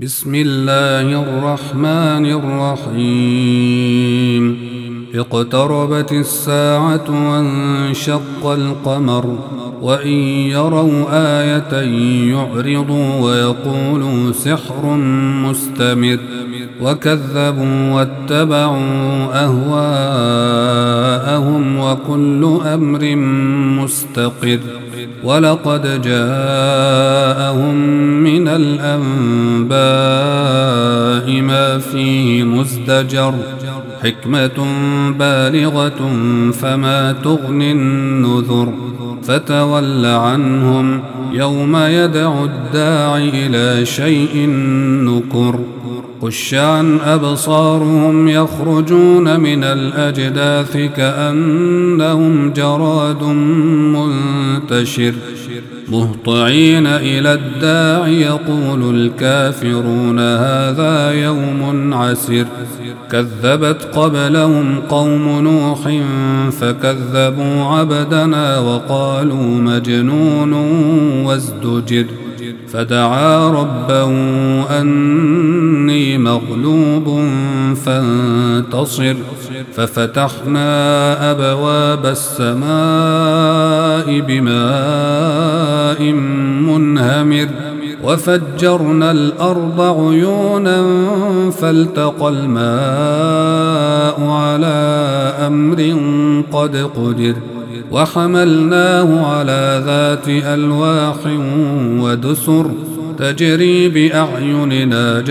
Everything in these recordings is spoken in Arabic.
بسم الله الرحمن الرحيم اقتربت الساعة وانشق القمر وإن يروا آية يعرضوا ويقولوا سحر مستمر وكذبوا واتبعوا أهواءهم وكل أمر مستقر ولقد جاءهم من الأنباء ما فيه مزدجر حكمة بالغة فما تغني النذر فتول عنهم يوم يدعو الداعي إلى شيء نكر خش عن أبصارهم يخرجون من الأجداث كأنهم جراد منتشر مهطعين إلى الداع يقول الكافرون هذا يوم عسر كذبت قبلهم قوم نوح فكذبوا عبدنا وقالوا مجنون وازدجر فدعا ربه أني مغلوب فانتصر ففتحنا أبواب السماء بماء منهمر وفجرنا الأرض عيونا فالتقى الماء على أمر قد قدر وحملناه على ذات ألواح ودسر تجري بأعيننا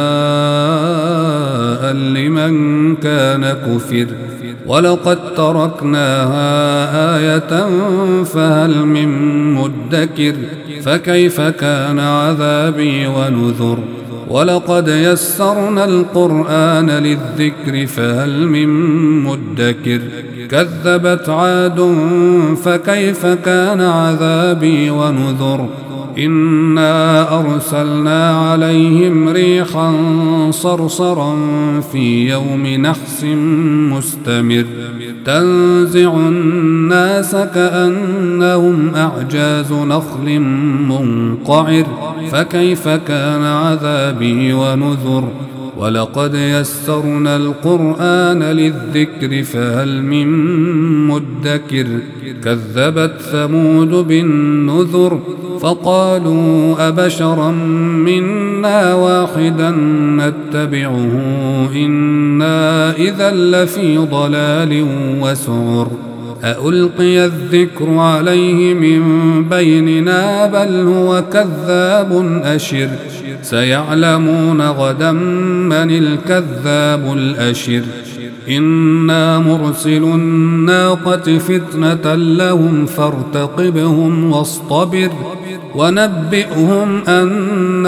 جزاء لمن كان كفر ولقد تركناها آية فهل من مدكر فكيف كان عذابي ونذر ولقد يسرنا القرآن للذكر فهل من مدكر كذبت عاد فكيف كان عذابي ونذر إنا أرسلنا عليهم ريحا صرصرا في يوم نحس مستمر تنزع الناس كأنهم أعجاز نخل منقعر فكيف كان عذابي ونذر ولقد يسرنا القرآن للذكر فهل من مدكر كذبت ثمود بالنذر فقالوا أبشرا منا واحدا نتبعه إنا إذا لفي ضلال وسعر أألقي الذكر عليه من بيننا بل هو كذاب أشر سيعلمون غدا من الكذاب الأشر إنا مرسل الناقة فتنة لهم فارتقبهم واصطبر ونبئهم أن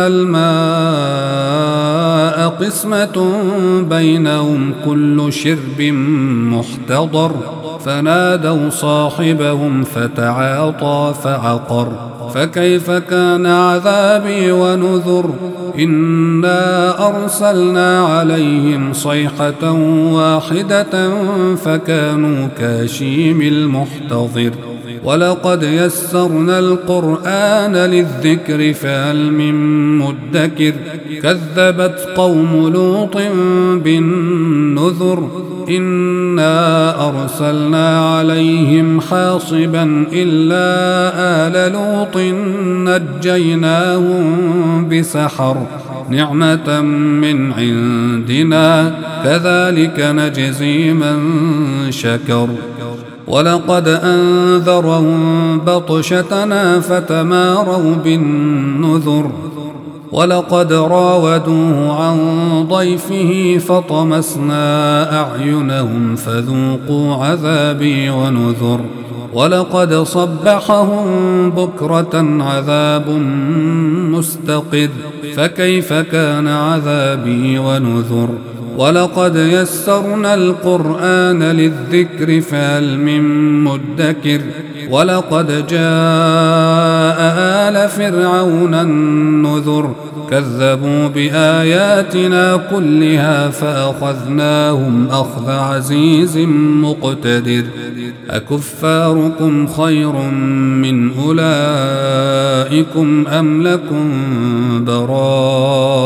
الماء قسمة بينهم كل شرب محتضر فنادوا صاحبهم فتعاطى فعقر فكيف كان عذابي ونذر إنا أرسلنا عليهم صيحة واحدة فكانوا كهشيم المحتضر ولقد يسرنا القرآن للذكر فهل من مدكر كذبت قوم لوط بالنذر إنا أرسلنا عليهم حاصبا إلا آل لوط نجيناهم بسحر نعمة من عندنا كذلك نجزي من شكر ولقد أنذرهم بطشتنا فتماروا بالنذر ولقد راودوه عن ضيفه فطمسنا أعينهم فذوقوا عذابي ونذر ولقد صبحهم بكرة عذاب مستقر فكيف كان عذابي ونذر ولقد يسرنا القرآن للذكر فهل من مدكر ولقد جاء آل فرعون النذر كذبوا بآياتنا كلها فأخذناهم أخذ عزيز مقتدر أكفاركم خير من أولئكم أم لكم براءة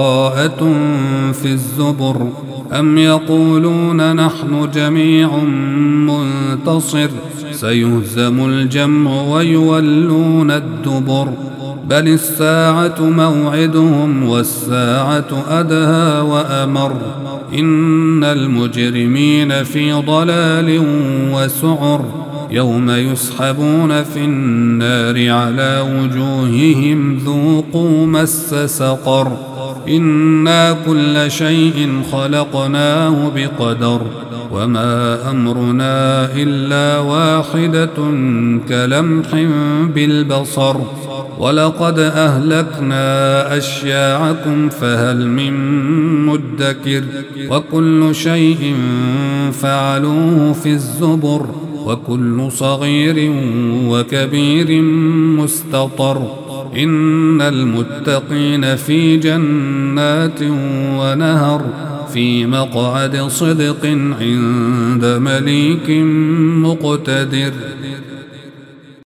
براءة في الزبر أم يقولون نحن جميع منتصر سيهزم الجمع ويولون الدبر بل الساعة موعدهم والساعة أدهى وأمر إن المجرمين في ضلال وسعر يوم يسحبون في النار على وجوههم ذوقوا مس سقر إنا كل شيء خلقناه بقدر وما أمرنا إلا واحدة كلمح بالبصر ولقد أهلكنا أشياعكم فهل من مدكر وكل شيء فعلوه في الزبر وكل صغير وكبير مستطر إن المتقين في جنات ونهر في مقعد صدق عند مليك مقتدر